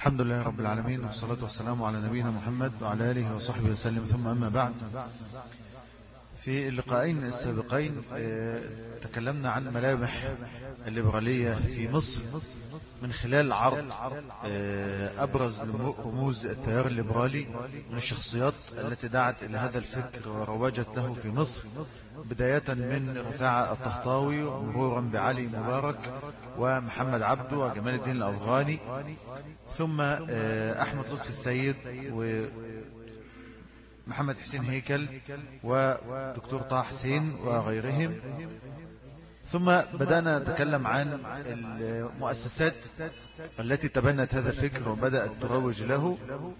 الحمد لله رب العالمين، والصلاة والسلام على نبينا محمد وعلى آله وصحبه وسلم، ثم أما بعد. في اللقاءين السابقين تكلمنا عن ملامح الليبرالية في مصر من خلال عرض أبرز رموز التيار الليبرالي من الشخصيات التي دعت إلى هذا الفكر وروجت له في مصر، بداية من رفاعة الطهطاوي ومرورا بعلي مبارك ومحمد عبده وجمال الدين الأفغاني، ثم أحمد لطفي السيد ومحمد حسين هيكل ودكتور طه حسين وغيرهم. ثم بدأنا نتكلم عن المؤسسات التي تبنت هذا الفكر وبدأت تروج له،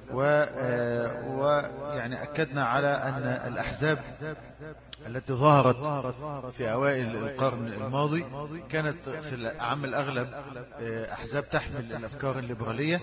ويعني أكدنا على أن الأحزاب التي ظهرت في أوائل القرن الماضي كانت في العام الأغلب أحزاب تحمل الأفكار الليبرالية،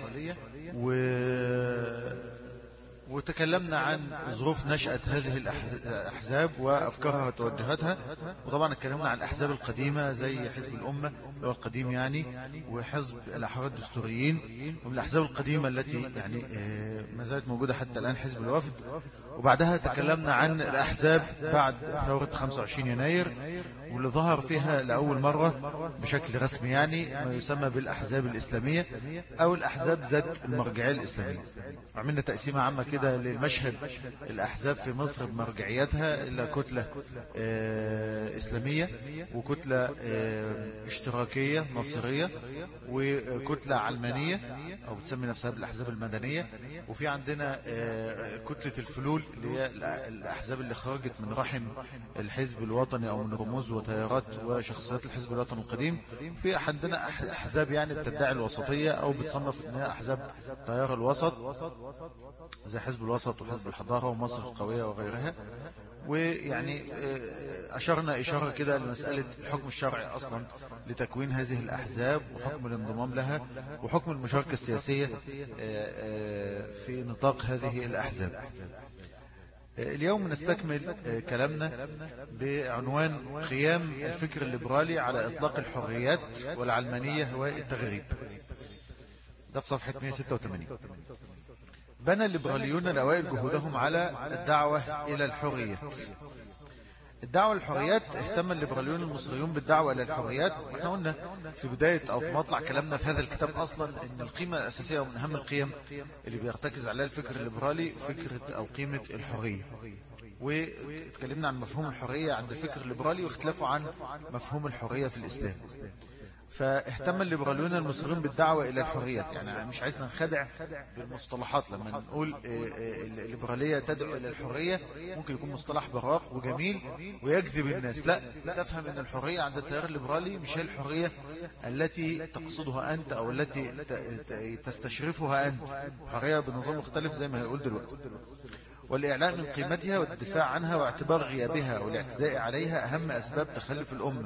وتكلمنا عن ظروف نشأة هذه الأحزاب وأفكارها وتوجهاتها. وطبعا اتكلمنا عن الأحزاب القديمة زي حزب الأمة اللي هو القديم يعني، وحزب الأحرار الدستوريين، ومن الأحزاب القديمة التي يعني ما زالت موجودة حتى الآن حزب الوفد. وبعدها تكلمنا عن الأحزاب بعد ثورة 25 يناير، واللي ظهر فيها لأول مرة بشكل رسمي يعني ما يسمى بالأحزاب الإسلامية أو الأحزاب ذات المرجعية الإسلامية. عملنا تقسيمة عامة كده للمشهد الأحزاب في مصر بمرجعيتها إلى كتلة إسلامية، وكتلة اشتراكية ناصرية، وكتلة علمانية أو بتسمي نفسها بالأحزاب المدنية، وفي عندنا كتلة الفلول اللي هي الأحزاب اللي خرجت من رحم الحزب الوطني أو من رموز وتيارات وشخصيات الحزب الوطني القديم. في عندنا أحزاب يعني بتدعي الوسطية أو بتصنف أنها أحزاب تيار الوسط زي حزب الوسط وحزب الحضارة ومصر القوية وغيرها. ويعني أشرنا إشارة كده لمسألة الحكم الشرعي أصلا لتكوين هذه الأحزاب وحكم الانضمام لها وحكم المشاركة السياسية في نطاق هذه الأحزاب. اليوم نستكمل كلامنا بعنوان قيام الفكر الليبرالي على إطلاق الحريات والعلمانية والتغريب. ده في صفحة 186. بنى الليبراليون الأوائل جهودهم على الدعوة إلى الحريات. الدعوة للحريات، اهتم الليبراليون المصريون بالدعوة إلى الحريات. واحنا قلنا في بداية أو في مطلع كلامنا في هذا الكتاب أصلا أن القيمة الأساسية ومن أهم القيم اللي بيرتكز عليها الفكر الليبرالي فكرة أو قيمة الحرية. واتكلمنا عن مفهوم الحرية عند الفكر الليبرالي واختلافوا عن مفهوم الحرية في الإسلام. فاهتم الليبراليون المصريون بالدعوة إلى الحريات. يعني مش عايزنا نخدع بالمصطلحات لما نقول الليبرالية تدعو إلى الحرية، ممكن يكون مصطلح براق وجميل ويجذب الناس. لا، تفهم أن الحرية عند التيار الليبرالي مش هي الحرية التي تقصدها أنت أو التي تستشرفها أنت. حرية بنظام مختلف زي ما هيقول دلوقتي، والإعلان من قيمتها والدفاع عنها واعتبار غيابها والاعتداء عليها أهم أسباب تخلف الأمة،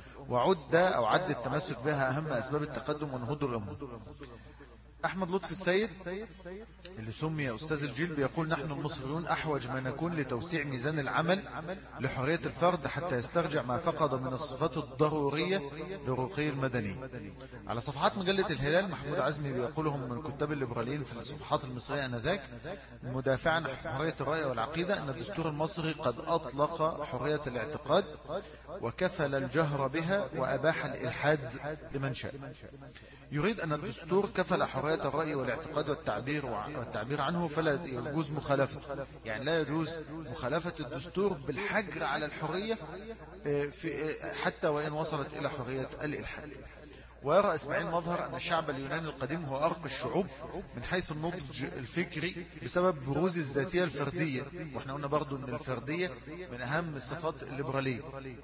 عد التمسك بها أهم أسباب التقدم ونهوض الأمة. أحمد لطفي السيد اللي سمي أستاذ الجيل بيقول: نحن المصريون أحوج ما نكون لتوسيع ميزان العمل لحرية الفرد حتى يسترجع ما فقد من الصفات الضرورية للرقي المدني. على صفحات مجلة الهلال، محمود عزمي بيقولهم من كتاب الليبراليين في الصفحات المصرية آنذاك مدافعا عن حرية الرأي والعقيدة أن الدستور المصري قد أطلق حرية الاعتقاد وكفل الجهر بها وأباح الإلحاد لمن شاء. يريد أن الدستور كفل حرية الرأي والاعتقاد والتعبير عنه، فلا يجوز مخالفته. يعني لا يجوز مخالفة الدستور بالحجر على الحرية حتى وإن وصلت إلى حرية الإلحاد. ويرى إسماعيل مظهر أن الشعب اليوناني القديم هو أرقى الشعوب من حيث النضج الفكري بسبب بروز الذاتية الفردية. وإحنا قلنا برضو أن الفردية من أهم الصفات الليبرالية،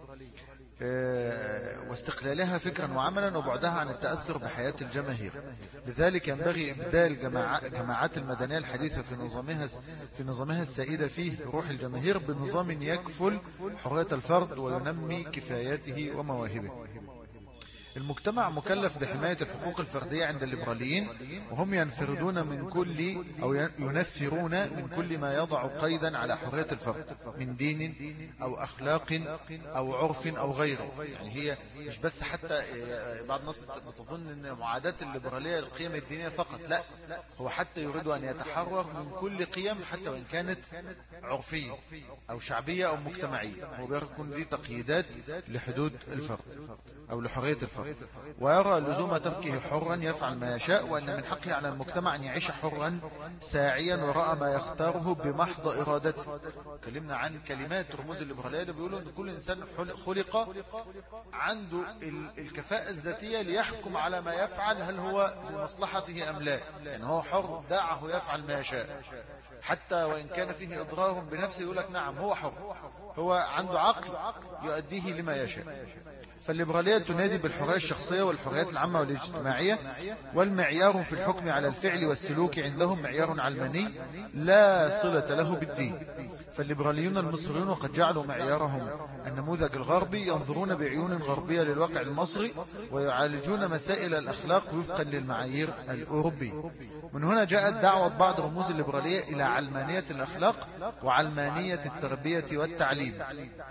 واستقلالها فكرا وعملا وبعدها عن التأثر بحياة الجماهير. لذلك ينبغي إبدال جماعات المدنية الحديثة في نظامها السائدة فيه روح الجماهير بنظام يكفل حرية الفرد وينمي كفاياته ومواهبه. المجتمع مكلف بحماية الحقوق الفردية عند الليبراليين، وهم ينفردون من كل أو ينفرون من كل ما يضع قيدا على حرية الفرد من دين أو أخلاق أو عرف أو غيره. يعني هي مش بس حتى بعض الناس بتظن أن معاداة الليبرالية القيم الدينية فقط، لا، هو حتى يريد أن يتحرر من كل قيم حتى وإن كانت عرفية أو شعبية أو مجتمعية. هو بيكون دي تقييدات لحدود الفرد أو لحرية الفرد، ويرى لزوم تركه حرا يفعل ما يشاء، وأن من حقه على المجتمع أن يعيش حرا ساعيا وراء ما يختاره بمحض إرادته. تكلمنا عن كلمات رموز الليبرالية اللي بيقولوا أن كل إنسان خلق عنده الكفاءة الذاتية ليحكم على ما يفعل هل هو لمصلحته أم لا. يعني هو حر، دعه يفعل ما يشاء حتى وإن كان فيه إضرار بنفسه، يقول لك نعم هو حر، هو عنده عقل يؤديه لما يشاء. فالليبرالية تنادي بالحرية الشخصية والحريات العامة والاجتماعية، والمعيار في الحكم على الفعل والسلوك عندهم معيار علماني لا صلة له بالدين. فالليبراليون المصريون وقد جعلوا معيارهم النموذج الغربي، ينظرون بعيون غربية للواقع المصري ويعالجون مسائل الأخلاق وفقا للمعايير الأوروبية. من هنا جاءت دعوة بعض رموز الليبرالية إلى علمانية الأخلاق وعلمانية التربية والتعليم،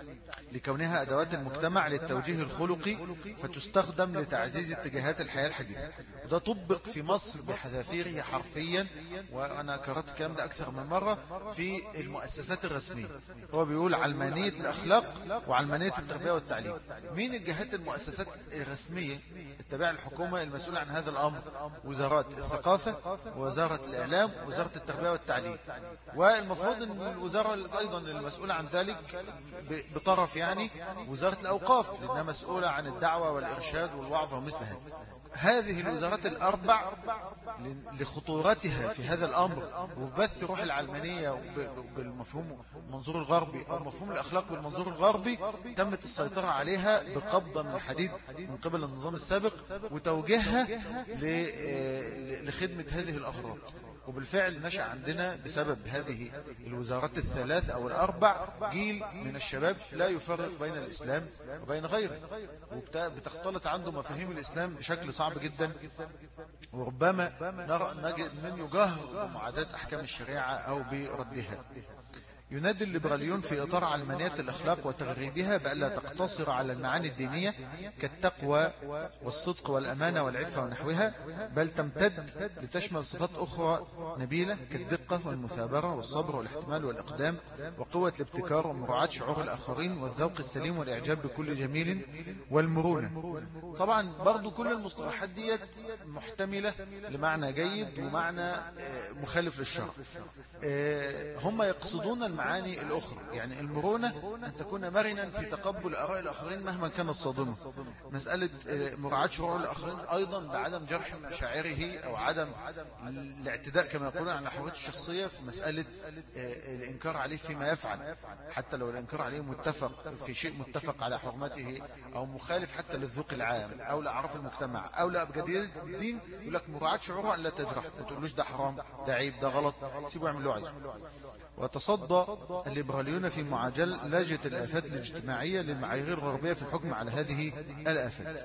لكونها أدوات المجتمع للتوجيه الخلقي، فتستخدم لتعزيز اتجاهات الحياة الحديثة. وده طبق في مصر بحذافيره حرفيا، وأنا كررت الكلام ده أكثر من مرة في المؤسسات الرسمية. هو بيقول علمانية الأخلاق وعلمانية التربية والتعليم. مين الجهات المؤسسات الرسمية التابعة للحكومة المسؤولة عن هذا الأمر؟ وزارات الثقافة، ووزارة الإعلام، ووزارة التربية والتعليم. والمفروض أن الوزارة أيضا المسؤولة عن ذلك بطرف يعني وزارة الأوقاف، لأنها مسؤولة عن الدعوة والإرشاد والوعظ ومثل هذه الوزارات الأربع لخطورتها في هذا الأمر وبث روح العلمانية بالمفهوم المنظور الغربي أو مفهوم الأخلاق بالمنظور الغربي، تمت السيطرة عليها بقبضة من حديد من قبل النظام السابق وتوجيهها لخدمة هذه الأغراض. وبالفعل نشأ عندنا بسبب هذه الوزارات الثلاث أو الأربع جيل من الشباب لا يفرق بين الإسلام وبين غيره، وبتختلط عنده مفاهيم الإسلام بشكل صعب جدا، وربما نجد من يجاهر بمعاداة أحكام الشريعة أو بردها. ينادي الليبراليون في إطار علمانية الأخلاق وتغريبها بألا تقتصر على المعاني الدينية كالتقوى والصدق والأمانة والعفة ونحوها، بل تمتد لتشمل صفات أخرى نبيلة كالدقة والمثابرة والصبر والاحتمال والإقدام وقوة الابتكار ومراعاة شعور الآخرين والذوق السليم والإعجاب بكل جميل والمرونة. طبعا برضو كل المصطلحات دي محتملة لمعنى جيد ومعنى مخالف للشرع. هم يقصدون المعاني الأخرى، يعني المرونة أن تكون مرنا في تقبل آراء الآخرين مهما كانت صادمة. مسألة مراعاة شعور الآخرين أيضا بعدم جرح مشاعره أو عدم الاعتداء كما يقولون على حريته الشخصية في مسألة الإنكار عليه فيما يفعل، حتى لو الإنكار عليه متفق في شيء متفق على حرمته أو مخالف حتى للذوق العام أو لأعراف المجتمع أو لأبجدية الدين، يقول لك مراعاة شعوره أن لا تجرح، ما تقولوش ده حرام ده عيب ده غلط، سيبوا يعمل له عايزه. وتصدى الليبراليون في معالجة الآفات الاجتماعية للمعايير الغربية في الحكم على هذه الآفات.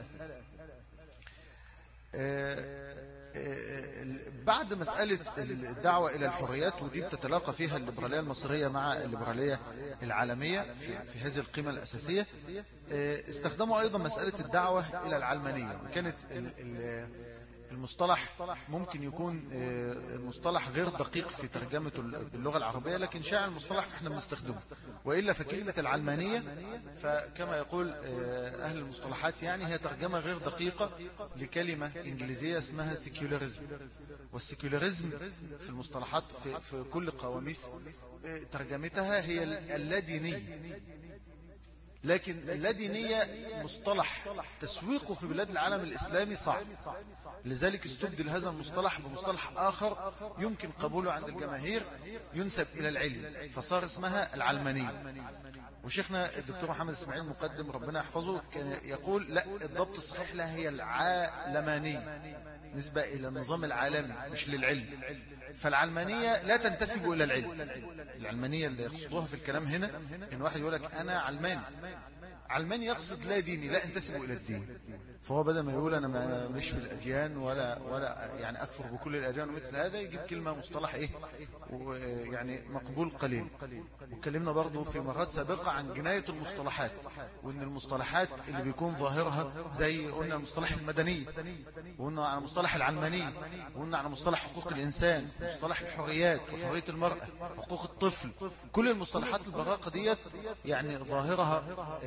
بعد مسألة الدعوة إلى الحريات، ودي بتتلاقى فيها الليبرالية المصرية مع الليبرالية العالمية في هذه القيمة الأساسية، استخدموا أيضا مسألة الدعوة إلى العلمانية. وكانت المصطلح ممكن يكون مصطلح غير دقيق في ترجمته باللغة العربية، لكن شاع المصطلح فإحنا بنستخدمه. وإلا فكلمة العلمانية فكما يقول أهل المصطلحات يعني هي ترجمة غير دقيقة لكلمة إنجليزية اسمها سيكولاريزم. والسيكولاريزم في المصطلحات في كل قواميس ترجمتها هي اللادينية، لكن اللادينية مصطلح تسويقه في بلاد العالم الإسلامي صعب، لذلك استبدل هذا المصطلح بمصطلح آخر يمكن قبوله عند الجماهير ينسب إلى العلم، فصار اسمها العلمانية. وشيخنا الدكتور محمد اسماعيل مقدم ربنا يحفظه كان يقول لا، الضبط الصحيح لها هي العالمانية، نسبة إلى النظام العالمي مش للعلم. فالعلمانية لا تنتسب إلى العلم. العلمانية اللي يقصدوها في الكلام هنا إن واحد يقول لك أنا علماني، علماني يقصد لا ديني، لا انتسب إلى الدين. فهو بدل ما يقول أنا مش في الأديان ولا يعني أكفر بكل الأديان ومثل هذا، يجيب كلمة مصطلح إيه يعني مقبول قليل. وكلمنا برضو في مرات سابقة عن جناية المصطلحات، وإن المصطلحات اللي بيكون ظاهرها زي قلنا المصطلح المدني، وقلنا على مصطلح العلماني، وقلنا على مصطلح حقوق الإنسان، مصطلح الحريات وحرية المرأة، حقوق الطفل. كل المصطلحات البراقة ديت يعني ظاهرها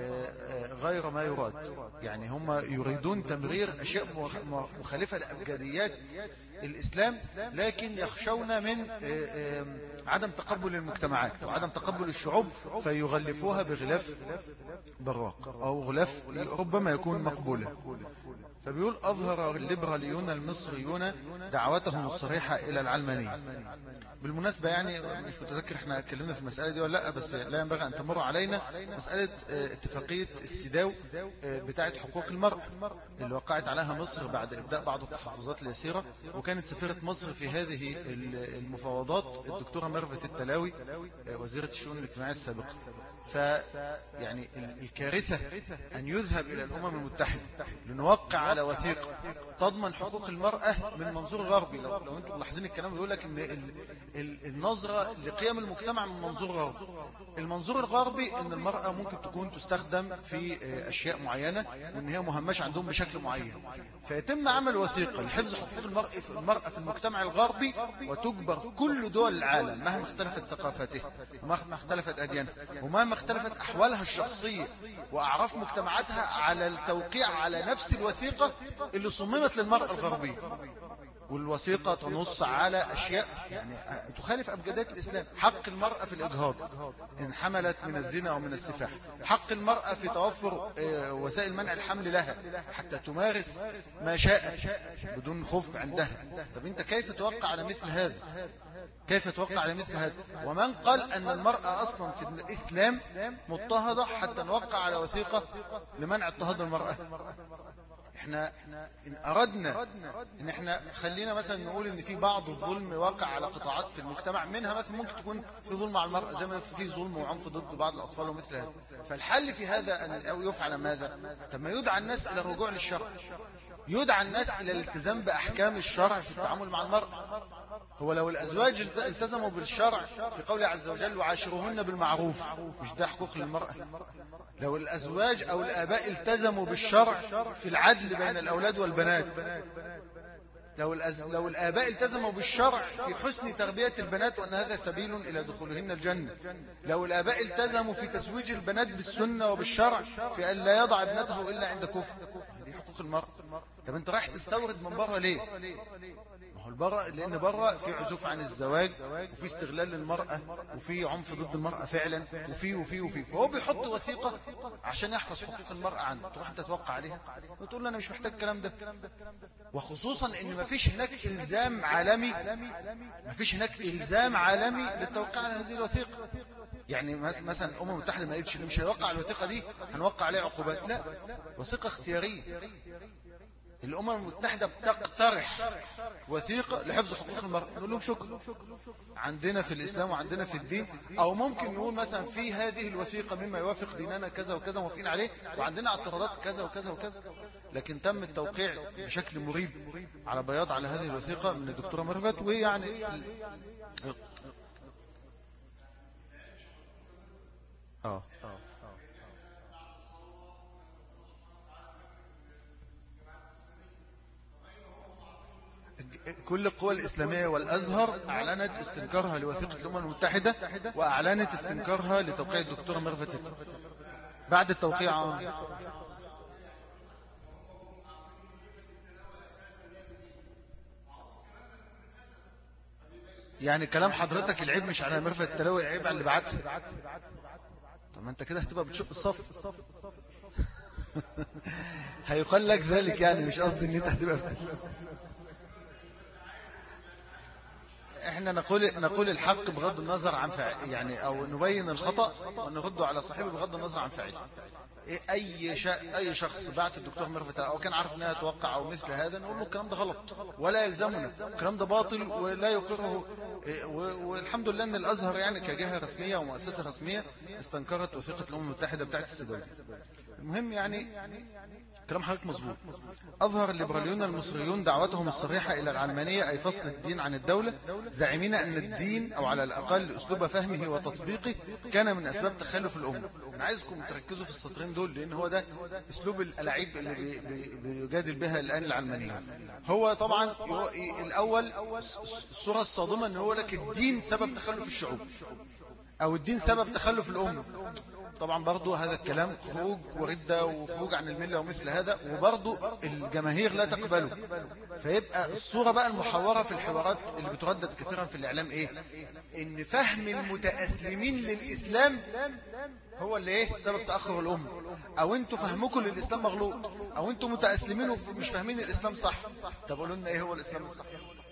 غير ما يراد، يعني هم يريدون تمرير أشياء مخالفة لأبجديات الإسلام، لكن يخشون من عدم تقبل المجتمعات وعدم تقبل الشعوب، فيغلفوها بغلاف براق أو غلاف ربما يكون مقبولا. فبيقول أظهر الليبراليون المصريون دعوتهم الصريحة إلى العلمانية. بالمناسبة يعني مش متذكر احنا اتكلمنا في المسألة دي ولا لا، بس لا ينبغي أن تمر علينا مسألة اتفاقية السيداو بتاعة حقوق المرأة اللي وقعت عليها مصر بعد إبداء بعض التحفظات اليسيرة، وكانت سفيرة مصر في هذه المفاوضات الدكتورة ميرفت التلاوي وزيرة الشؤون الاجتماعية السابقة. فيعني الكارثة أن يذهب إلى الأمم المتحدة لنوقع على وثيقة تضمن حقوق المرأة من منظور غربي. لو أنتم ملاحظين الكلام بيقول لك إن النظرة لقيم المجتمع من منظور غربي. المنظور الغربي إن المرأة ممكن تكون تستخدم في أشياء معينة، وإن هي مهمشة عندهم بشكل معين، فيتم عمل وثيقة لحفظ حقوق المرأة في المجتمع الغربي، وتجبر كل دول العالم مهما اختلفت ثقافاتها ومهما اختلفت أديانها ومهما اختلفت أحوالها الشخصية وأعراف مجتمعاتها على التوقيع على نفس الوثيقة اللي صممت للمرأة الغربية. والوثيقة تنص على أشياء يعني تخالف أبجدات الإسلام: حق المرأة في الإجهاض إن حملت من الزنا أو من السفاح، حق المرأة في توفر وسائل منع الحمل لها حتى تمارس ما شاءت بدون خوف عندها. طب أنت كيف توقع على مثل هذا؟ كيف توقع على مثل هذا؟ ومن قال أن المرأة أصلا في الإسلام مضطهدة حتى نوقع على وثيقة لمنع اضطهاد المرأة؟ احنا إن أردنا إن احنا خلينا مثلا نقول إن في بعض الظلم واقع على قطاعات في المجتمع، منها مثلا ممكن تكون في ظلم على المرأة زي ما في ظلم وعنف ضد بعض الأطفال ومثل هذا. فالحل في هذا أن يفعل ماذا؟ طب ما يدعى الناس إلى الرجوع للشرع، يدعى الناس إلى الالتزام بأحكام الشرع في التعامل مع المرأة. هو لو الأزواج التزموا بالشرع في قوله عز وجل وعاشروهن بالمعروف، مش ده حقوق للمرأة؟ لو الأزواج أو الآباء التزموا بالشرع في العدل بين الأولاد والبنات، لو الآباء التزموا بالشرع في حسن تربية البنات وأن هذا سبيل إلى دخولهن الجنة، لو الآباء التزموا في تزويج البنات بالسنة وبالشرع في أن لا يضع ابنته إلا عند كفر، هذه حقوق المرأة. طب أنت رايح تستورد من بره ليه؟ لأن بره في عزوف عن الزواج، وفي استغلال للمرأة، وفي عنف ضد المرأة فعلا، وفي فهو بيحط وثيقة عشان يحفظ حقوق المرأة عنه. تروح انت توقع عليها وتقول له أنا مش محتاج الكلام ده. وخصوصا ان مفيش هناك إلزام عالمي، للتوقيع على هذه الوثيقة. يعني مثلا الأمم المتحدة ما قالتش اللي مش هيوقع الوثيقة دي هنوقع عليه عقوبات، لا، وثيقة اختيارية. الأمم المتحدة بتقترح وثيقة لحفظ حقوق المرأة، نقول لهم شكرا، عندنا في الإسلام وعندنا في الدين. أو ممكن نقول مثلا في هذه الوثيقة مما يوافق ديننا كذا وكذا موافقين عليه، وعندنا اعتراضات كذا وكذا وكذا. لكن تم التوقيع بشكل مريب على بياض على هذه الوثيقة من الدكتورة ميرفت. ويعني كل القوى الإسلامية والأزهر أعلنت استنكارها لوثيقة الأمم المتحدة، وأعلنت استنكارها لتوقيع الدكتورة ميرفت بعد التوقيع. يعني كلام حضرتك العيب مش على ميرفت التلاوي، العيب على اللي بعتها. طب ما انت كده هتبقى بتشق الصف. هيقال لك ذلك، يعني مش قصدي ان انت هتبقى احنا نقول الحق بغض النظر عن فعل، يعني او نبين الخطأ ونرده على صاحبه بغض النظر عن فعله. اي شخص بعت الدكتور ميرفت او كان عارف انها توقع او مثل هذا، نقول له الكلام ده غلط ولا يلزمنا، الكلام ده باطل ولا يقره. والحمد لله ان الازهر يعني كجهة رسمية ومؤسسة رسمية استنكرت وثيقة الامم المتحدة بتاعت السيداوي. المهم يعني كلام حضرتك مظبوط. أظهر الليبراليون المصريون دعوتهم الصريحة إلى العلمانية، أي فصل الدين عن الدولة، زاعمين أن الدين أو على الأقل أسلوب فهمه وتطبيقه كان من أسباب تخلف الأمة. أنا عايزكم تركزوا في السطرين دول، لأن هو ده أسلوب الألاعيب اللي بيجادل بها الآن العلمانية. هو طبعا الأول الصورة الصادمة أنه هو لك الدين سبب تخلف الشعوب أو الدين سبب تخلف الأمة. طبعا برضو هذا الكلام خروج وردة وخروج عن الملة ومثل هذا، وبرضو الجماهير لا تقبله. فيبقى الصورة بقى المحورة في الحوارات اللي بتردد كثيرا في الإعلام إيه؟ إن فهم المتأسلمين للإسلام هو اللي إيه؟ سبب تأخر الأمة، أو أنتوا فهمكم للإسلام مغلوط، أو أنتوا متأسلمين ومش فاهمين الإسلام صح. طب قولوا لنا إيه هو الإسلام الصح؟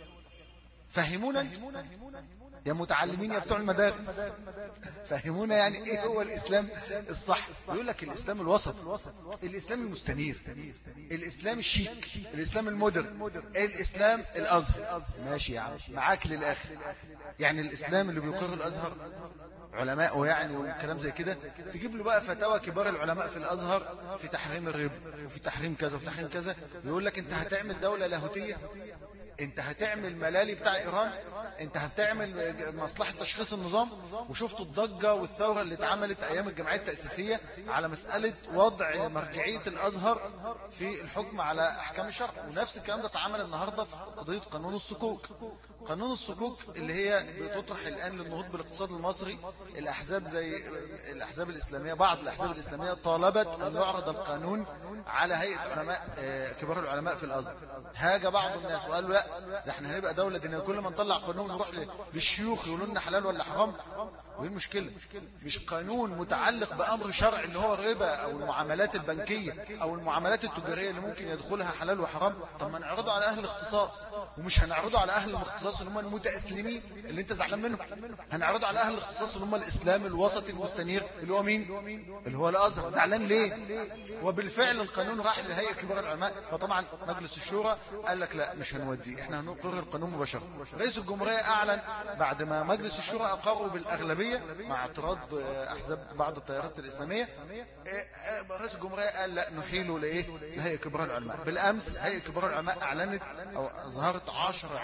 فهمونا يا متعلمين يا بتوع المدارس، فهمونا يعني ايه هو الاسلام الصح. يقول لك الاسلام الوسط، الاسلام المستنير، الاسلام الشيك، الاسلام المودرن، الاسلام الازهر. ماشي يا عم معاك للاخر. يعني الاسلام اللي بيقر الازهر علماء يعني وكلام زي كده، تجيب له بقى فتاوى كبار العلماء في الازهر في تحريم الربا وفي تحريم كذا وفي تحريم كذا، ويقول لك انت هتعمل دولة لاهوتية، انت هتعمل ملالي بتاع ايران، انت هتعمل مصلحة تشخيص النظام. وشفتوا الضجة والثورة اللي اتعملت ايام الجمعية التأسيسية على مسألة وضع مرجعية الازهر في الحكم على احكام الشرع، ونفس الكلام ده اتعمل النهاردة في قضية قانون الصكوك. قانون الصكوك اللي هي بتطرح الآن للنهوض بالاقتصاد المصري. الأحزاب زي الأحزاب الإسلامية، بعض الأحزاب الإسلامية طالبت أن يعرض القانون على هيئة علماء كبار العلماء في الأزهر. هاجى بعض الناس وقالوا لا، ده احنا هنبقى دولة دينية، كل ما نطلع قانون نروح للشيوخ يقولوا لنا حلال ولا حرام. وايه المشكلة؟ مش قانون متعلق بأمر شرعي اللي هو الربا أو المعاملات البنكية أو المعاملات التجارية اللي ممكن يدخلها حلال وحرام. طب ما نعرضه على أهل الاختصاص، ومش هنعرضه على أهل الاختصاص اللي هم المتأسلمين اللي انت زعلان منهم، هنعرضه على أهل الاختصاص اللي هم الإسلام الوسطي المستنير اللي هو مين؟ اللي هو الأزهر. زعلان ليه؟ وبالفعل القانون راح لهيئة كبار العلماء، وطبعا مجلس الشورى قال لك لا مش هنوديه، احنا هنقرر القانون مباشرة. رئيس الجمهورية أعلن بعد ما مجلس الشورى أقروا بالأغلبية مع اعتراض أحزاب بعض التيارات الإسلامية، رئيس الجمهورية قال لا نحيله لإيه؟ لهيئة كبار العلماء. بالأمس هيئة كبار العلماء أعلنت أو أظهرت 10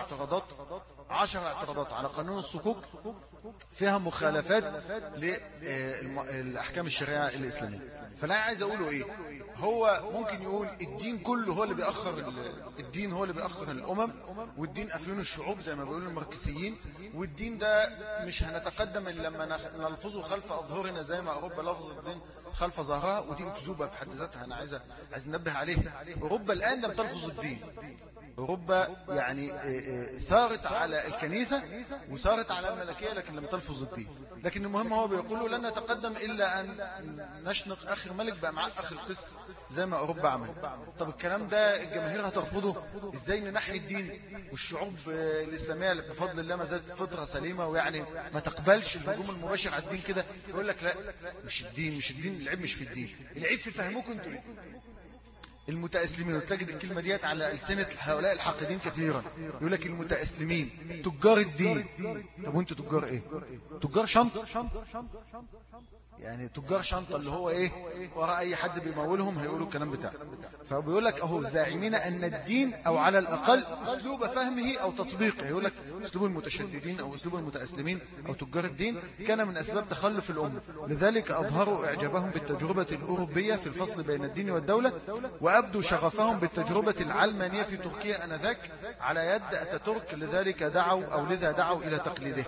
اعتراضات على قانون الصكوك فيها مخالفات للأحكام الشريعة الإسلامية. فأنا عايز أقوله إيه؟ هو ممكن يقول الدين كله هو اللي بيأخر الدين هو اللي بيأخر الأمم، والدين أفيون الشعوب زي ما بيقولوا الماركسيين، والدين ده مش هنتقدم إلا لما نلفظه خلف أظهرنا زي ما أوروبا لفظ الدين خلف ظهرها. ودي أكذوبة في حد ذاتها، أنا عايز ننبه عليه. أوروبا الآن لم تلفظ الدين، أوروبا يعني ثارت على الكنيسة وثارت على الملكية لكن لم تلفظ الدين. لكن المهم هو بيقولوا لن نتقدم إلا أن نشنق آخر ملك بقى معاه آخر قس زي ما أوروبا عملت. طب الكلام ده الجماهير هترفضه إزاي؟ ننحي الدين والشعوب الإسلامية بفضل الله ما زالت فطرة سليمة، ويعني ما تقبلش الهجوم المباشر على الدين كده. يقول لك لا مش الدين العيب مش في الدين، العيب في فهمكم انتوا المتأسلمين. وتجد الكلمة ديت على ألسنة هؤلاء الحاقدين كثيرا، يقول لك المتأسلمين تجار الدين. طب وانتوا تجار ايه؟ تجار شنطة، يعني تجار شنطة اللي هو ايه؟ وراء اي حد بيمولهم هيقولوا الكلام بتاعه. فبيقول لك اهو زاعمين ان الدين او على الاقل اسلوب فهمه او تطبيقه، يقول لك اسلوب المتشددين او اسلوب المتأسلمين او تجار الدين كان من اسباب تخلف الامة. لذلك اظهروا اعجابهم بالتجربة الاوروبية في الفصل بين الدين والدولة، وابدوا شغفهم بالتجربة العلمانية في تركيا انذاك على يد اتاتورك. لذلك دعوا الى تقليده.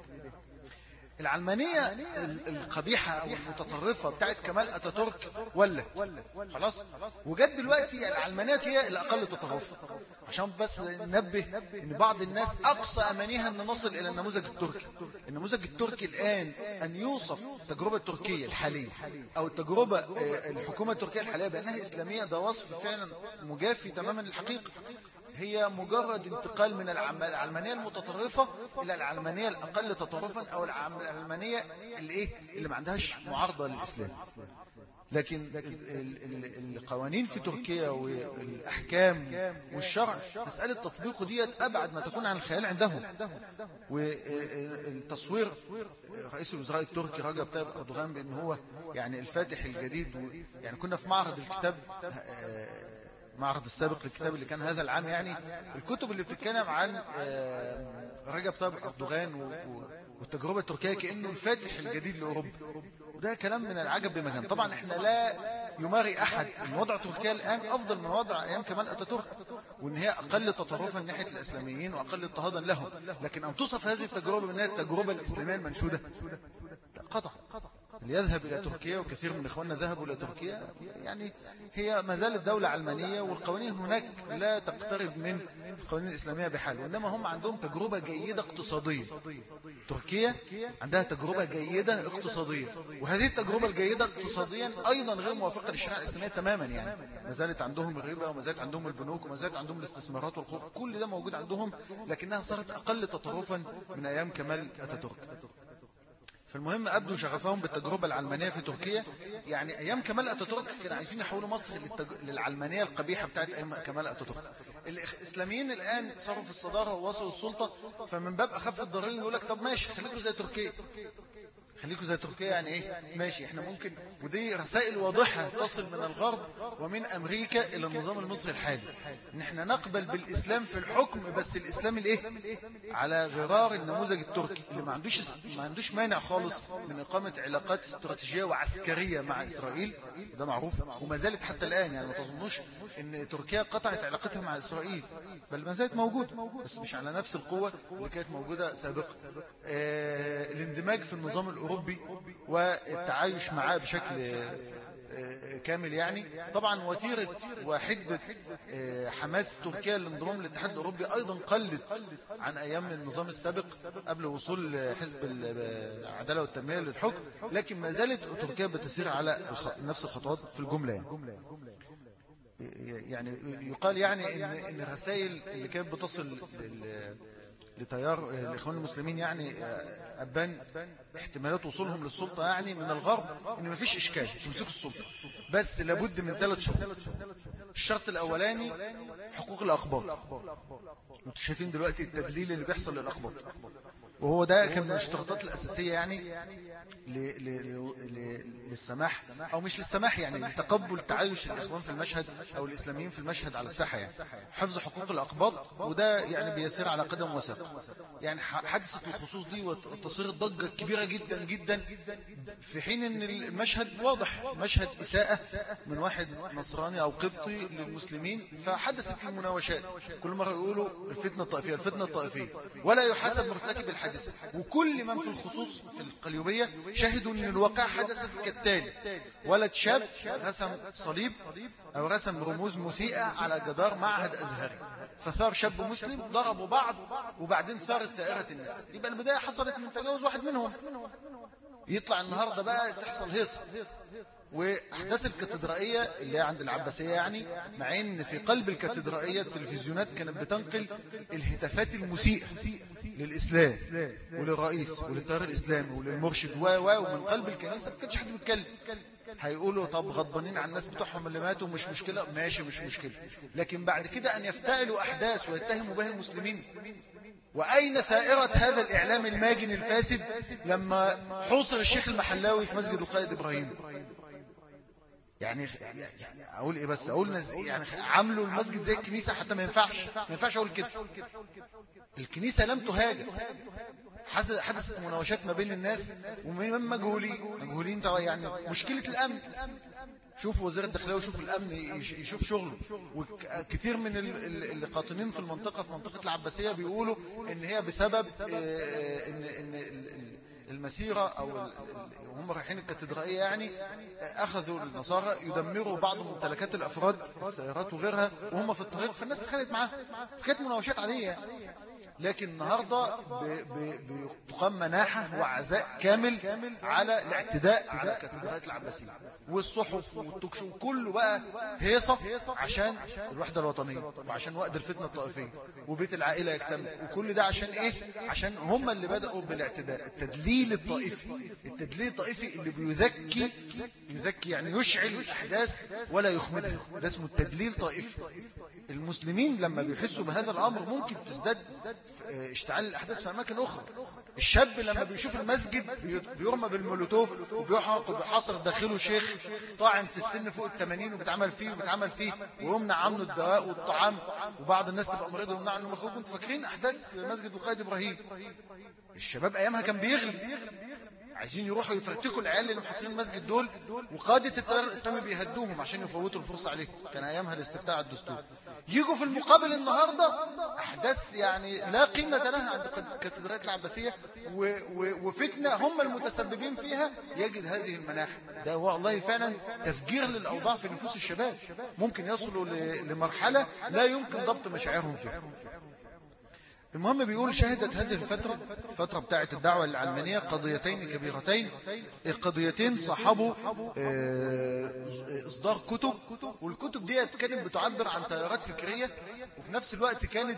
العلمانية القبيحة أو المتطرفة بتاعت كمال أتاتورك ولا خلاص، وجد دلوقتي العلمانية هي الأقل تطرفا. عشان بس ننبه إن بعض الناس أقصى أمانيها أن نصل إلى النموذج التركي. النموذج التركي الآن أن يوصف التجربة التركية الحالية أو التجربة الحكومة التركية الحالية بأنها إسلامية، ده وصف فعلا مجافي تماما للحقيقة. هي مجرد انتقال من العلمانية المتطرفة إلى العلمانية الأقل تطرفا أو العلمانية اللي ما عندهاش معارضة للإسلام. لكن القوانين في تركيا والأحكام والشرع مسألة تطبيقه ديت أبعد ما تكون عن الخيال عندهم. والتصوير رئيس الوزراء التركي رجب طيب أردوغان بأنه هو يعني الفاتح الجديد، يعني كنا في معرض الكتاب، معرض السابق للكتاب اللي كان هذا العام، يعني الكتب اللي بتتكلم عن رجب طيب أردوغان والتجربة التركية كأنه الفاتح الجديد لأوروبا. وده كلام من العجب بمكان. طبعا احنا لا يماري أحد ان وضع تركيا الآن أفضل من وضع أيام كمال أتاتورك، وإن هي أقل تطرفا ناحية الإسلاميين وأقل اضطهادا لهم، لكن أن توصف هذه التجربة بأنها التجربة الإسلامية المنشودة لا قطعا. اللي يذهب إلى تركيا، وكثير من إخواننا ذهبوا إلى تركيا، يعني هي ما زالت دولة علمانية، والقوانين هناك لا تقترب من القوانين الإسلامية بحال، وإنما هم عندهم تجربة جيدة اقتصادية. تركيا عندها تجربة جيدة اقتصادية، وهذه التجربة الجيدة اقتصاديا أيضا غير موافقة للشريعة الإسلامية تماما. يعني ما زالت عندهم الربا، وما زالت عندهم البنوك، وما زالت عندهم الاستثمارات والقروض، كل ده موجود عندهم، لكنها صارت أقل تطرفا من أيام كمال أتاتورك. فالمهم أبدوا شغفهم بالتجربة العلمانية في تركيا. يعني أيام كمال أتاتورك كانوا عايزين يحولوا مصر للعلمانية القبيحة بتاعت أيام كمال أتاتورك. الإسلاميين الآن صاروا في الصدارة ووصلوا السلطة، فمن باب أخف الضررين يقول لك طب ماشي خليكوا زي تركيا. خليكوا زي تركيا يعني إيه؟ ماشي إحنا ممكن، ودي رسائل واضحة تصل من الغرب ومن أمريكا إلى النظام المصري الحالي، إن إحنا نقبل بالإسلام في الحكم، بس الإسلام الإيه؟ على غرار النموذج التركي اللي ما عندوش مانع خالص من إقامة علاقات استراتيجية وعسكرية مع إسرائيل، ده معروف وما زالت حتى الآن. يعني ما تظنوش إن تركيا قطعت علاقتها مع إسرائيل، بل ما زالت موجودة، بس مش على نفس القوة اللي كانت موجودة سابقا. الاندماج في النظام الأوروبي والتعايش معاه بشكل كامل. يعني طبعا وتيرة وحدة حماس تركيا للانضمام للاتحاد الأوروبي أيضا قلت عن أيام النظام السابق قبل وصول حزب العدالة والتنمية للحكم، لكن ما زالت تركيا بتسير على نفس الخطوات في الجملة. يعني يقال يعني إن الرسائل اللي كانت بتصل لتيار الإخوان المسلمين، يعني أبان احتمالات وصولهم للسلطة يعني من الغرب إن ما فيش إشكال تمسك السلطة، بس لابد من 3 شروط. الشرط الأولاني حقوق الأقباط. انتوا شايفين دلوقتي التدليل اللي بيحصل للأقباط، وهو ده كان من الاشتراطات الأساسية يعني للسماح أو مش للسماح، يعني لتقبل تعايش الإخوان في المشهد أو الإسلاميين في المشهد على الساحة، يعني حفظ حقوق الأقباط، وده يعني بيسير على قدم وساق. يعني حادثة الخصوص دي وتصير الضجة كبيرة جدا جدا، في حين أن المشهد واضح، مشهد إساءة من واحد نصراني أو قبطي للمسلمين، فحدثت المناوشات. كل مرة يقولوا الفتنة الطائفية الفتنة الطائفية، ولا يحاسب مرتكب الحادثة. وكل من في الخصوص في القليوبية شاهدوا أن الواقع حدثت كالتالي: ولد شاب رسم صليب أو رسم رموز مسيئة على جدار معهد أزهري، فثار شاب مسلم ضربوا بعض، وبعدين ثارت ثائرة الناس. يبقى البداية حصلت من تجاوز واحد منهم، يطلع النهاردة بقى تحصل هيصة. وأحداث الكاتدرائية اللي هي عند العباسية، يعني مع ان في قلب الكاتدرائية التلفزيونات كانت بتنقل الهتافات المسيئة للإسلام وللرئيس وللتيار الإسلامي وللمرشد ومن قلب الكنيسة ما كانش حد بيتكلم. هيقولوا طب غضبانين على الناس بتوعهم اللي ماتوا مش مشكلة، ماشي مش مشكلة، لكن بعد كده أن يفتعلوا أحداث ويتهموا بها المسلمين. وأين ثائرة هذا الإعلام الماجن الفاسد لما حوصر الشيخ المحلاوي في مسجد القائد إبراهيم؟ يعني أقول إيه بس، أقول يعني عملوا المسجد زي الكنيسة، حتى ما ينفعش أقول كده. الكنيسة لم تهاجم، حدثت مناوشات ما بين الناس ومن مجهولين يعني مشكلة الأمن. شوفوا وزير الداخلية وشوفوا الأمن يشوف شغله. وكثير من اللي قاطنين في المنطقة، في منطقة العباسية، بيقولوا إن هي بسبب إن المسيرة أو هم رايحين الكاتدرائية، يعني أخذوا النصارى يدمروا بعض ممتلكات الأفراد، السيارات وغيرها، وهم في الطريق، فالناس اتخانقت معاهم، فكانت مناوشات عادية. لكن النهاردة بتقام مناحة وعزاء كامل على الاعتداء على الكاتدرائية العباسية والصحف والتوكشو كله بقى هيصة عشان الوحدة الوطنية وعشان وقت الفتنة الطائفية وبيت العائلة يكتمل، وكل ده عشان ايه؟ عشان هم اللي بدأوا بالاعتداء. التدليل الطائفي اللي يذكي يعني يشعل الأحداث ولا يخمدها، ده اسمه التدليل الطائفي. المسلمين لما بيحسوا بهذا الأمر ممكن تزداد اشتعال الأحداث في أماكن أخرى. الشاب لما بيشوف المسجد بيرمى بالمولوتوف وبيحاصر داخله شيخ طاعن في السن فوق 80 وبيتعمل فيه ويمنع عنه الدواء والطعام، وبعض الناس تبقى مريضة ويمنع عنه مخروج. انتوا فاكرين أحداث مسجد القائد إبراهيم؟ الشباب أيامها كان بيغلي، عايزين يروحوا يفرتكوا العيال اللي محاصرين المسجد دول، وقادة التيار الإسلامي بيهدوهم عشان يفوتوا الفرصة عليه. كان أيامها الاستفتاء على الدستور. يجوا في المقابل النهاردة أحداث يعني لا قيمة لها عند الكاتدرائية العباسية وفتنة هم المتسببين فيها، يجد هذه المناحة. ده والله فعلا تفجير للأوضاع في نفوس الشباب، ممكن يصلوا لمرحلة لا يمكن ضبط مشاعرهم فيها. المهم بيقول شهدت هذه الفترة بتاعة الدعوة العلمانية قضيتين كبيرتين. القضيتين صاحبوا إصدار كتب، والكتب دي كانت بتعبر عن تيارات فكرية، وفي نفس الوقت كانت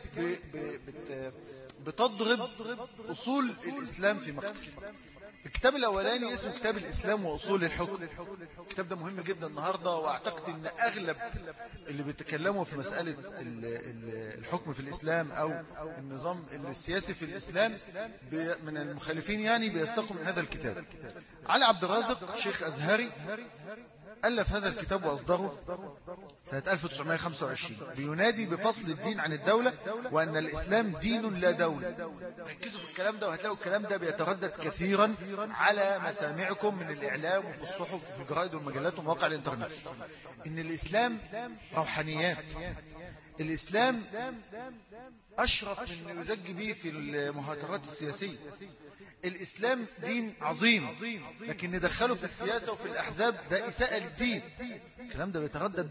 بتضرب أصول الإسلام في مقتل. الكتاب الأولاني اسمه كتاب الإسلام وأصول الحكم. الكتاب ده مهم جدا النهاردة، وأعتقد أن أغلب اللي بيتكلموا في مسألة الحكم في الإسلام أو النظام السياسي في الإسلام من المخالفين يعني بيستقوا من هذا الكتاب. علي عبد الرازق شيخ أزهري ألف هذا الكتاب وأصدره سنة 1925، بينادي بفصل الدين عن الدولة وأن الإسلام دين لا دولة. ركزوا في الكلام ده وهتلاقوا الكلام ده بيتردد كثيرا على مسامعكم من الإعلام وفي الصحف وفي الجرائد والمجلات ومواقع الإنترنت، إن الإسلام روحانيات. الإسلام أشرف من أن يزج به في المهاترات السياسية. الإسلام دين عظيم، لكن ندخله في السياسة وفي الأحزاب ده إساءة للدين. الكلام ده بيتردد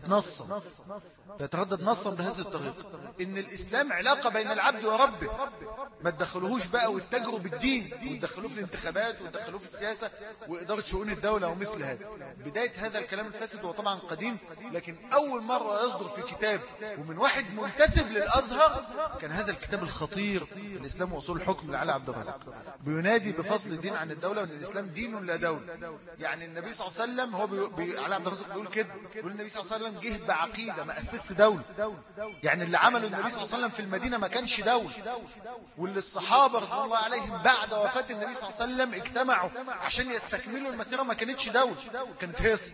نصا بهذه الطريقة، إن الإسلام علاقة بين العبد وربه، ما تدخلوهوش بقى وتتجروا بالدين وتدخلوه في الانتخابات وتدخلوه في السياسة وإدارة شؤون الدولة ومثل هذا. بداية هذا الكلام الفاسد هو طبعا قديم، لكن أول مرة يصدر في كتاب ومن واحد منتسب للأزهر كان هذا الكتاب الخطير الإسلام وأصول الحكم لعلي عبد الرازق، بينادي بفصل الدين عن الدولة وأن الإسلام دين لا دولة. يعني النبي صلى الله عليه وسلم علي عبد الرازق بيقول كده، بيقول النبي صلى الله عليه وسلم جه بعقيدة ما أسس دولة. يعني اللي عمله النبي صلى الله عليه وسلم في المدينة ما كانش دولة، واللي الصحابة رضي الله عليهم بعد وفاة النبي صلى الله عليه وسلم اجتمعوا عشان يستكملوا المسيرة ما كانتش دولة، كانت هيصة.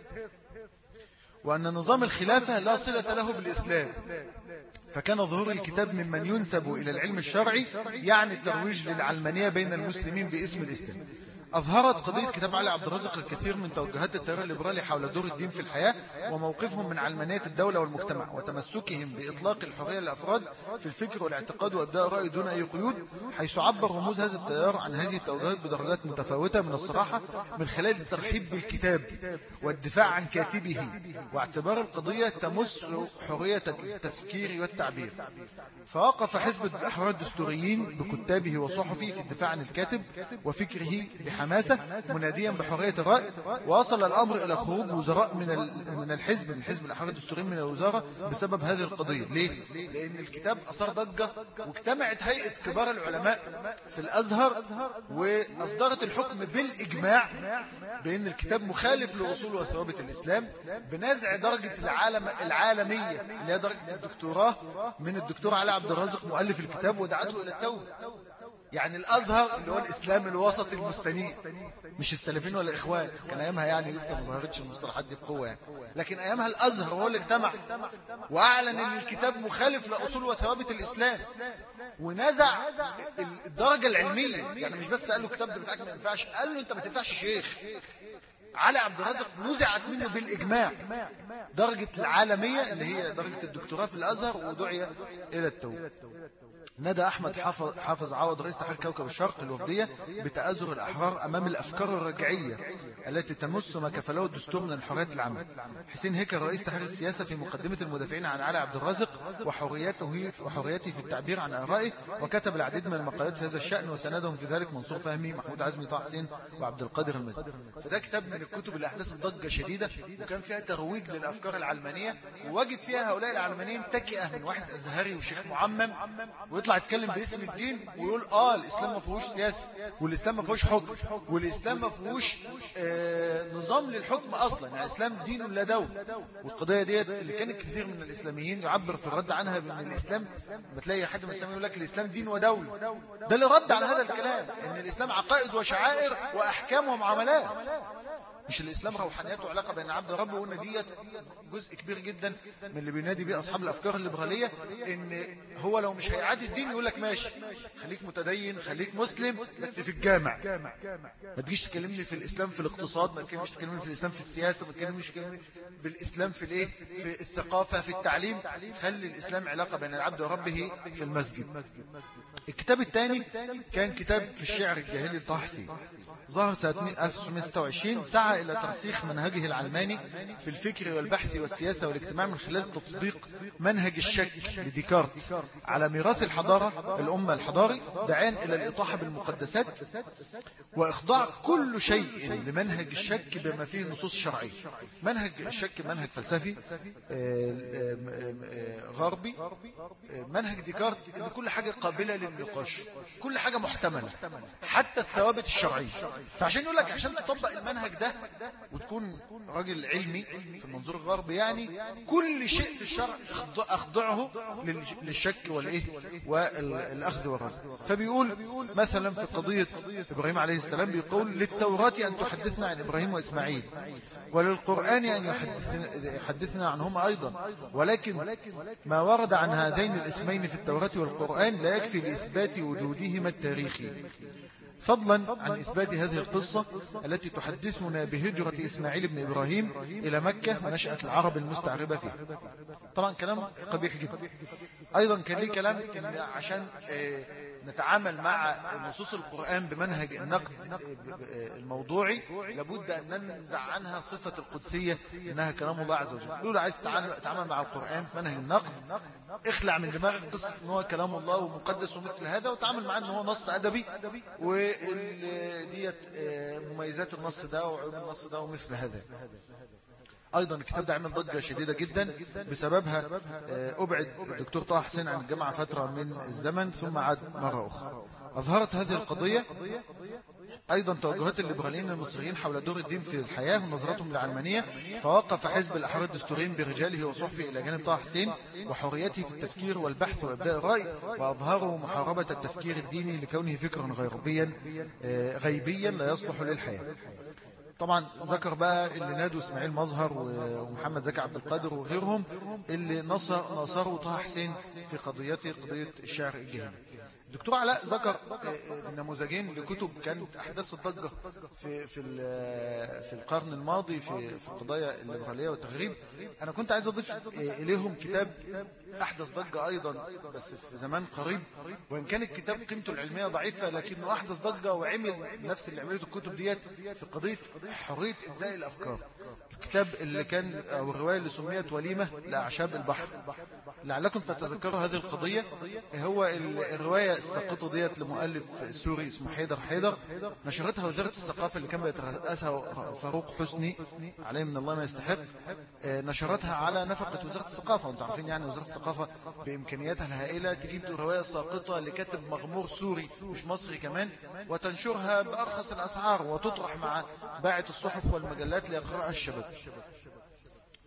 وأن نظام الخلافة لا صلة له بالإسلام، فكان ظهور الكتاب ممن ينسب إلى العلم الشرعي يعني الترويج للعلمانية بين المسلمين باسم الإسلام. أظهرت قضية كتاب علي عبد الرازق الكثير من توجهات التيار الليبرالي حول دور الدين في الحياة وموقفهم من علمانية الدولة والمجتمع وتمسكهم بإطلاق الحرية للأفراد في الفكر والاعتقاد وإبداء رأي دون أي قيود، حيث عبر رموز هذا التيار عن هذه التوجهات بدرجات متفاوتة من الصراحة من خلال الترحيب بالكتاب والدفاع عن كاتبه واعتبار القضية تمس حرية التفكير والتعبير. فوقف حزب الأحرار الدستوريين بكتابه وصحفه في الدفاع عن الكاتب وفكره بحماسة مناديا بحرية الرأي، ووصل الأمر إلى خروج وزراء من حزب الأحرار الدستوريين من الوزارة بسبب هذه القضية. ليه؟ لأن الكتاب أثار ضجة، واجتمعت هيئة كبار العلماء في الأزهر وأصدرت الحكم بالإجماع بأن الكتاب مخالف لأصول وثوابت الإسلام، بنزع درجة العالمية اللي هي درجة الدكتوراه من الدكتور علي عبد الرازق مؤلف الكتاب، ودعته إلى التوبة. يعني الأزهر اللي هو الإسلام الوسط المستنير، مش السلفين ولا الإخوان، كان أيامها يعني لسه ما ظهرتش المصطلحات دي بقوة يعني، لكن أيامها الأزهر هو اللي اجتمع وأعلن أن الكتاب مخالف لأصول وثوابت الإسلام، ونزع الدرجة العلمية. يعني مش بس قال له الكتاب ده بتاعك ما ينفعش، قال له أنت ما تنفعش شيخ، علي عبد الرازق نزعت منه بالإجماع درجة العالمية اللي هي درجة الدكتوراه في الأزهر، ودعي إلى التوبة. ندى أحمد حافظ عوض رئيس تحرير كوكب الشرق الوفدية بتأزر الأحرار أمام الأفكار الرجعية التي تمس ما كفله الدستور من الحريات العامة. حسين هيكل رئيس تحرير السياسة في مقدمة المدافعين عن علي عبد الرازق وحريته في التعبير عن آرائه، وكتب العديد من المقالات في هذا الشأن، وسندهم في ذلك منصور فهمي، محمود عزمي، طه حسين، وعبد القادر المزني. فده كتاب من الكتب اللي أحدثت ضجة شديدة، وكان فيها ترويج للأفكار العلمانية، ووجد فيها هؤلاء العلمانيين تكئة من واحد أزهري وشيخ معمم، ويطلع يتكلم باسم الدين ويقول الإسلام ما فيهوش سياسة، والإسلام ما فيهوش حكم، والإسلام ما فيهوش نظام للحكم أصلا، يعني الإسلام دين لا دولة. والقضية ديت اللي كان كثير من الإسلاميين يعبر في الرد عنها بأن الإسلام، ما تلاقي حد من الإسلاميين يقول لك الإسلام دين ودولة، ده اللي رد على هذا الكلام، أن الإسلام عقائد وشعائر وأحكام ومعاملات، مش الإسلام روحانيات وعلاقة بين عبد ورب. وقلنا ديت جزء كبير جدا من اللي بينادي بيه أصحاب الأفكار الليبرالية، إن هو لو مش هيعادي الدين يقول لك ماشي، خليك متدين، خليك مسلم، بس في الجامع، ما تجيش تكلمني في الإسلام في الاقتصاد، ما تجيش تكلمني في الإسلام في السياسة، ما تجيش تكلمني بالإسلام في الإيه، في الثقافة، في التعليم، خلي الإسلام علاقة بين العبد وربه في المسجد. الكتاب الثاني كان كتاب في الشعر الجاهلي لطه حسين، ظهر سنة 1926، سعى إلى ترسيخ منهجه العلماني في الفكر والبحث والسياسة والاجتماع من خلال تطبيق منهج الشك لديكارت على ميراث الحضارة الأمة الحضاري، داعيا إلى الإطاحة بالمقدسات وإخضاع كل شيء لمنهج الشك بما فيه نصوص شرعية. منهج الشك منهج فلسفي غربي، منهج ديكارت إن كل حاجة قابلة للنقاش، كل حاجة محتملة، حتى الثوابت الشرعية. فعشان يقول لك عشان تطبق المنهج ده وتكون راجل علمي في المنظور الغربي، يعني كل شيء في الشرع أخضعه للشك والإيه والأخذ والرد. فبيقول مثلا في قضية إبراهيم عليه السلام، بيقول للتوراة أن تحدثنا عن إبراهيم وإسماعيل، وللقرآن أن يحدثنا عنهما أيضا، ولكن ما ورد عن هذين الاسمين في التوراة والقرآن لا يكفي لإثبات وجودهما التاريخي، فضلا عن إثبات هذه القصة التي تحدثنا بهجرة إسماعيل بن إبراهيم إلى مكة ونشأة العرب المستعربة فيها. طبعا كلام قبيح جدا. أيضا كان ليه كلام عشان نتعامل مع نصوص القرآن بمنهج النقد الموضوعي، لابد أن ننزع عنها صفة القدسية إنها كلام الله عز وجل. لولا عايز تتعامل مع القرآن منهج النقد، اخلع من دماغك قصة إن هو كلام الله ومقدس ومثل هذا، وتعامل معاه إن هو نص أدبي، وديت مميزات النص ده وعيوب النص ده ومثل هذا. أيضا الكتاب ده عمل ضجة شديدة جدا، بسببها أبعد الدكتور طه حسين عن الجامعة فترة من الزمن، ثم عاد مرة أخرى. أظهرت هذه القضية أيضا توجهات الليبراليين المصريين حول دور الدين في الحياة ونظرتهم للعلمانية، فوقف حزب الأحرار الدستوريين برجاله وصحفه إلى جانب طه حسين وحريته في التفكير والبحث وإبداء الرأي، وأظهروا محاربة التفكير الديني لكونه فكرا غيبيا لا يصلح للحياة. طبعا ذكر بقى اللي نادوا اسماعيل مظهر ومحمد زكي عبد القادر وغيرهم اللي نصروا طه حسين في قضية الشعر الجاهلي. الدكتور علاء ذكر نموذجين لكتب كانت أحداث الضجة في القرن الماضي في قضايا الليبرالية والتغريب. أنا كنت عايز أضيف إليهم كتاب أحدث ضجة أيضا بس في زمان قريب، وإن كان الكتاب قيمته العلمية ضعيفة لكنه أحدث ضجة وعمل نفس اللي عملته الكتب ديت في قضية حرية إبداء الأفكار. الكتاب اللي كان أو الرواية اللي سميت وليمة لأعشاب البحر، لعلكم تتذكروا هذه القضية. هو الرواية الساقطة ديت لمؤلف سوري اسمه حيدر، نشرتها وزارة الثقافة اللي كان بيترأسها فاروق حسني عليه من الله ما يستحق، نشرتها على نفقة وزارة الثقافة. وانتم عارفين يعني وزارة الثقافة بإمكانياتها الهائلة تجيب رواية ساقطة لكاتب مغمور سوري مش مصري كمان، وتنشرها بأرخص الأسعار وتطرح مع باعة الصحف والمجلات ليقرأها الشباب.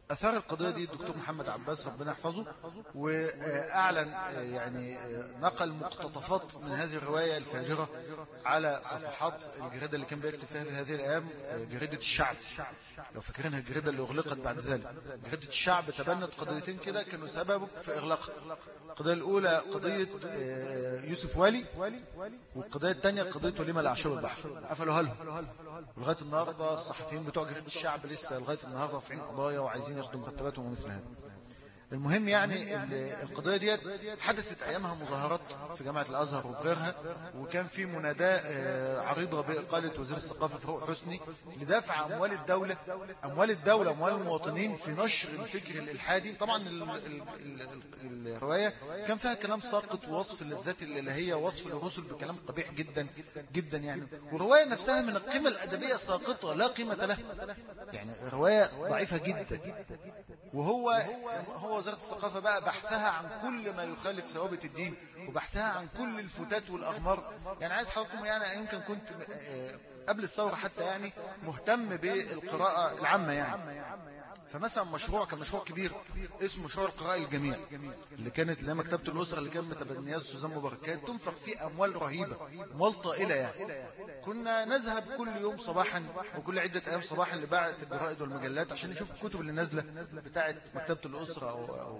أثار القضية دي الدكتور محمد عباس ربنا يحفظه، وأعلن يعني نقل مقتطفات من هذه الرواية الفاجرة على صفحات الجريدة اللي كان بيكتب فيها في هذه الأيام، جريدة الشعب. لو فاكرينها الجريدة اللي أغلقت بعد ذلك، جريدة الشعب تبنت قضيتين كده كانوا سببوا في إغلاقها. القضية الأولى قضية يوسف والي، والقضية الثانية قضية وليمة لأعشاب البحر، قفلوها لهم. ولغاية النهاردة الصحفيين بتوع جريدة الشعب لسه لغاية النهاردة رافعين قضايا وعايزين ياخدوا مرتباتهم ومثل هذا. المهم يعني القضية دي حدثت أيامها مظاهرات في جامعة الأزهر وغيرها، وكان في مناداة عريضة بإقالة وزير الثقافة فاروق حسني لدفع أموال الدولة أموال المواطنين في نشر الفكر الإلحادي. طبعا الرواية كان فيها كلام ساقط ووصف للذات الإلهية ووصف للرسل بكلام قبيح جدا جدا يعني، والرواية نفسها من القيمة الأدبية ساقطة لا قيمة لها، يعني رواية ضعيفة جدا. وهو وزارة الثقافة بقى بحثها عن كل ما يخالف ثوابت الدين، وبحثها عن كل الفتات والأغمار. يعني عايز حضراتكم، يعني يمكن كنت قبل الثورة حتى يعني مهتم بالقراءة العامة يعني. فمثلا مشروع كان مشروع كبير اسمه مشروع القراءة الجميع، اللي كانت لما مكتبة الأسرة اللي كانت متبنيات سوزان مباركات تنفق فيه أموال رهيبة، أموال طائلة يعني. كنا نذهب كل يوم صباحا وكل عدة أيام صباحا لباعة الجرائد والمجلات عشان نشوف الكتب اللي نازلة بتاعت مكتبة الأسرة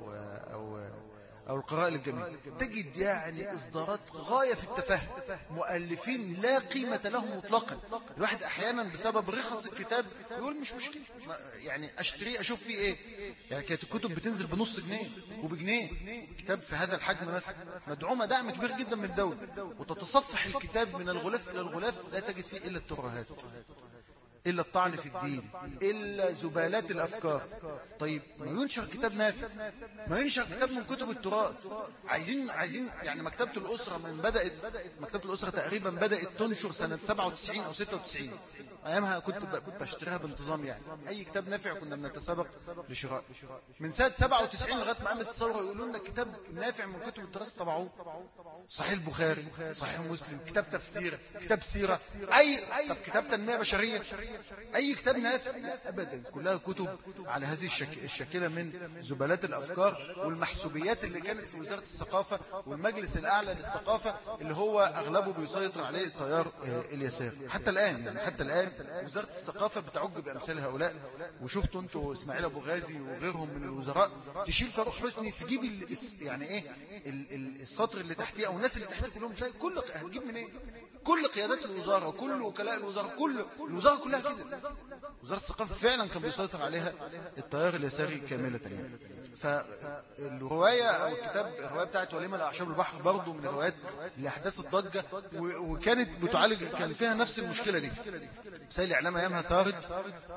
أو القراءة للجميع. تجد يعني إصدارات غاية في التفاهة، مؤلفين لا قيمة لهم مطلقا. الواحد أحيانا بسبب رخص الكتاب يقول مش مشكلة يعني أشتريه أشوف فيه إيه. يعني كانت الكتب بتنزل بنص جنيه وبجنيه، كتاب في هذا الحجم مثلا مدعومة دعم كبير جدا من الدولة، وتتصفح الكتاب من الغلاف إلى الغلاف لا تجد فيه إلا الترهات، إلا الطعن في الدين، إلا زبالات الأفكار. طيب ما ينشر كتاب نافع، ما ينشر كتاب من كتب التراث. عايزين يعني مكتبة الأسرة تقريبا بدأت تنشر سنة 97 أو 96. أيامها كنت بشتريها بانتظام، يعني أي كتاب نافع كنا بنتسابق لشراء. من سنة 97 لغاية ما قامت الثورة يقولوا لنا كتاب نافع من كتب التراث طبعوه، صحيح البخاري، صحيح مسلم، كتاب تفسير، كتاب سيرة، طب كتاب تنمية بشرية، أي كتاب نافع؟ لا أبدا، كلها كتب على هذه الشكلة من زبالات الأفكار والمحسوبيات اللي كانت في وزارة الثقافة والمجلس الأعلى للثقافة اللي هو أغلبه بيسيطر عليه التيار اليسار. حتى الآن وزارة الثقافة بتعج بأمثال هؤلاء. وشفتوا أنتوا إسماعيل أبو غازي وغيرهم من الوزراء تشيل فاروق حسني تجيب يعني إيه السطر اللي تحتيه أو الناس اللي تحتيه كلهم، تلاقي كل هتجيب من إيه؟ كل قيادات الوزارة وكل وكلاء الوزارة، كل الوزارة كلها كده. وزارة الثقافة فعلا كان بيسيطر عليها التيار اليساري كاملة يعني. فالرواية أو الكتاب الرواية بتاعت وليمة لأعشاب البحر برضو من الروايات اللي أحداث الضجة، وكانت بتعالج كان فيها نفس المشكلة دي. مسائل الإعلام أيامها ثارت،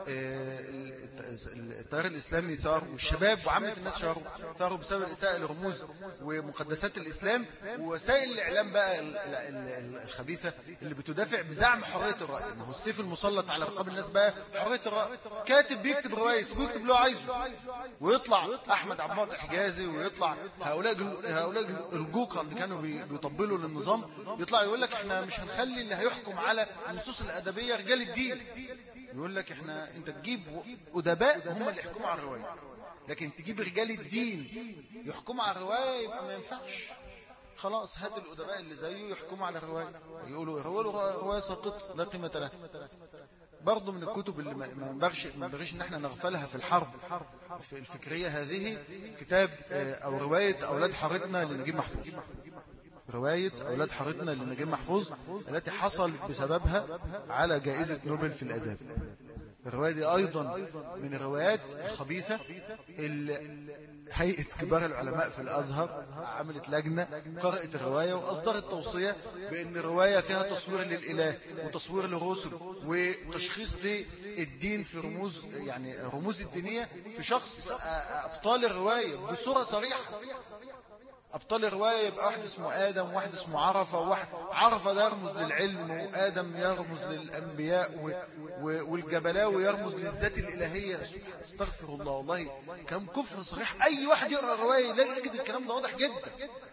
التيار الإسلامي ثار، والشباب وعامة الناس ثاروا بسبب الإساءة لرموز ومقدسات الإسلام. ووسائل الإعلام بقى الخبيثة اللي بتدافع بزعم حرية الرأي، إنه السيف المسلط على رقاب الناس بقى حرية الرأي. كاتب بيكتب رواية يسيبوه يكتب له عايزه، ويطلع أحمد عبد المعطي حجازي ويطلع هؤلاء الجوكر اللي كانوا بيطبلوا للنظام، يطلع يقول لك احنا مش هنخلي اللي هيحكم على النصوص الأدبية رجال الدين. يقول لك انت تجيب أدباء هم اللي يحكموا على الرواية، لكن تجيب رجال الدين يحكموا على الرواية يبقى ما ينفعش. خلاص هات الأدباء اللي زيه يحكموا على الرواية، يقولوا رواية ساقطة لا قيمة لها. برضو من الكتب اللي ما ينبغيش ان احنا نغفلها في الحرب في الفكرية هذه كتاب او رواية أولاد حارتنا لنجيب محفوظ. رواية أولاد حارتنا لنجيب محفوظ التي حصل بسببها على جائزة نوبل في الآداب. الرواية دي أيضا من الروايات الخبيثة اللي هيئة كبار العلماء في الأزهر عملت لجنة قرأت الرواية وأصدرت توصية بأن الرواية فيها تصوير للإله وتصوير للرسل وتشخيص للدين في رموز، يعني رموز الدينية في شخص أبطال الرواية بصورة صريحة. أبطال الرواية يبقى واحد اسمه آدم وواحد اسمه عرفة، وواحد عرفة ده يرمز للعلم، وآدم يرمز للأنبياء، والجبلاوي يرمز للذات الإلهية. استغفر الله، والله كلام كفر صريح. أي واحد يقرأ الرواية لا يجد الكلام ده واضح جدا.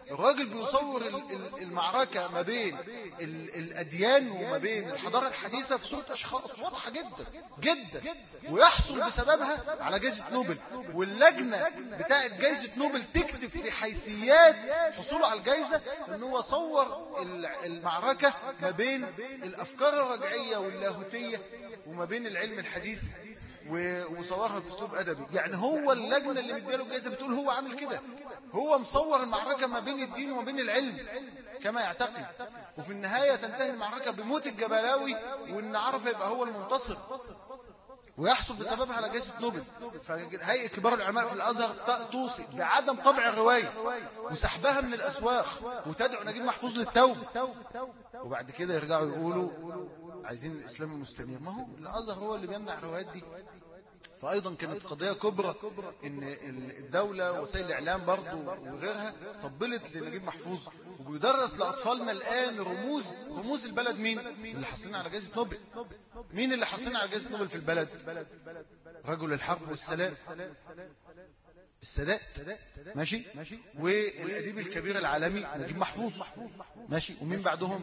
الراجل بيصور المعركة ما بين الأديان وما بين الحضارة الحديثة في صورة أشخاص واضحة جدا جدا، ويحصل بسببها على جائزة نوبل، واللجنة بتاعت جائزة نوبل تكتب في حيثيات حصوله على الجائزة أنه هو صور المعركة ما بين الأفكار الرجعية واللاهوتية وما بين العلم الحديث، وصورها بأسلوب أدبي. يعني هو اللجنة اللي مديله الجائزة بتقول هو عامل كده، هو مصور المعركة ما بين الدين وما بين العلم كما يعتقد، وفي النهاية تنتهي المعركة بموت الجبلاوي وإن عرفة يبقى هو المنتصر، ويحصل بسببها على جائزة نوبل. فهيئة كبار العلماء في الأزهر توصي بعدم طبع الرواية وسحبها من الأسواق وتدعو نجيب محفوظ للتوبة، وبعد كده يرجعوا يقولوا عايزين الإسلام المستنير. ما هو الأزهر هو اللي بيمنع الروايات دي. فأيضا كانت قضية كبرى إن الدولة وسائل الإعلام برضو وغيرها طبلت لنجيب محفوظ، وبيدرس لأطفالنا الآن رموز البلد. مين اللي حاصلين على جائزة نوبل؟ مين اللي حاصلين على جائزة نوبل في البلد؟ رجل الحرب والسلام، السادات، ماشي، والأديب الكبير العالمي نجيب محفوظ، ماشي، ومين بعدهم؟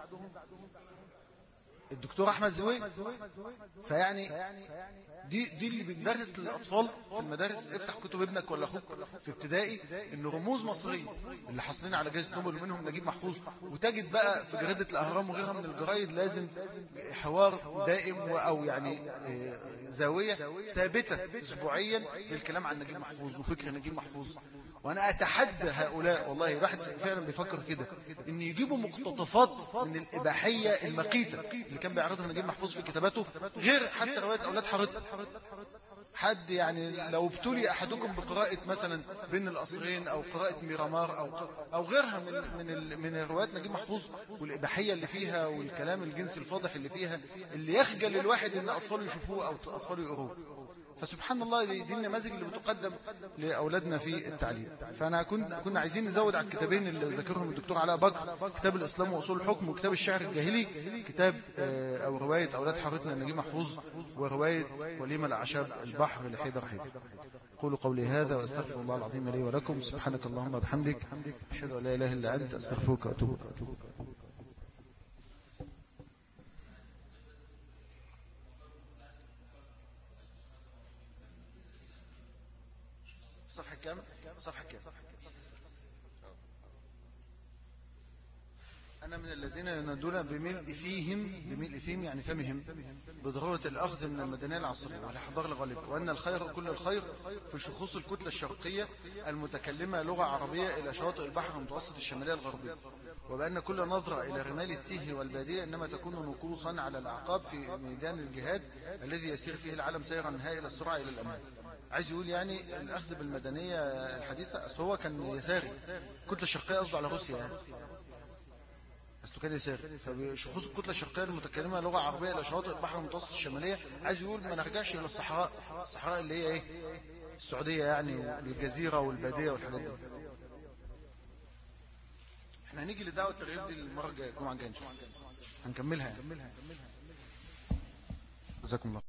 الدكتور أحمد زويل. فيعني دي اللي بندرس للأطفال في المدارس. افتح كتب ابنك ولا أخوك في ابتدائي إن رموز مصرية اللي حاصلين على جائزة نوبل ومنهم نجيب محفوظ. وتجد بقى في جريدة الأهرام وغيرها من الجرايد لازم حوار دائم أو يعني زاوية ثابتة أسبوعيا للكلام عن نجيب محفوظ وفكر نجيب محفوظ. وأنا أتحدى هؤلاء، والله الواحد فعلا بيفكر كده، إن يجيبوا مقتطفات من الإباحية المقيتة اللي كان بيعرضها نجيب محفوظ في كتاباته، غير حتى رواية أولاد حارتنا. حد يعني لو ابتلي أحدكم بقراءة مثلا بين القصرين أو قراءة ميرامار أو غيرها من روايات نجيب محفوظ والإباحية اللي فيها والكلام الجنسي الفاضح اللي فيها، اللي يخجل الواحد إن أطفاله يشوفوه أو أطفاله يقروه. فسبحان الله دي النماذج اللي بتقدم لأولادنا في التعليم. فأنا كنا عايزين نزود على الكتابين اللي ذكرهم الدكتور علاء بكر، كتاب الإسلام وأصول الحكم وكتاب الشعر الجاهلي، كتاب أو رواية أولاد حارتنا لنجيب محفوظ، ورواية وليمة الأعشاب البحر لحيدر حيدر. قولوا قولي هذا وأستغفر الله العظيم لي ولكم. سبحانك اللهم وبحمدك، أشهد أن لا إله إلا أنت، أستغفرك وأتوب إليك. صفحة كام؟ صفحة كام؟ أنا من الذين ينادون بملء فيهم يعني فمهم بضرورة الأخذ من المدنية العصرية والحضارة الغالبة، وأن الخير كل الخير في شخوص الكتلة الشرقية المتكلمة لغة عربية إلى شواطئ البحر المتوسط الشمالية الغربية، وبأن كل نظرة إلى رمال التيه والبادية إنما تكون نقوصا على الأعقاب في ميدان الجهاد الذي يسير فيه العالم سيرا نهائي إلى السرعة إلى الأمان. عايز يقول يعني الأخذ بالمدنية الحديثة، أصل هو كان يساري، الكتلة الشرقية قصده على روسيا يعني، أصله كان يساري. فبشخوص الكتلة الشرقية المتكلمة لغة عربية إلى شواطئ البحر المتوسط الشمالية، عايز يقول ما نرجعش إلى الصحراء اللي هي إيه، السعودية يعني، والجزيرة والبادية والحاجات دي. احنا هنيجي لدعوة التغيير دي المرة الجاية، الجمعة الجاية إن شاء الله هنكملها يعني. جزاكم الله.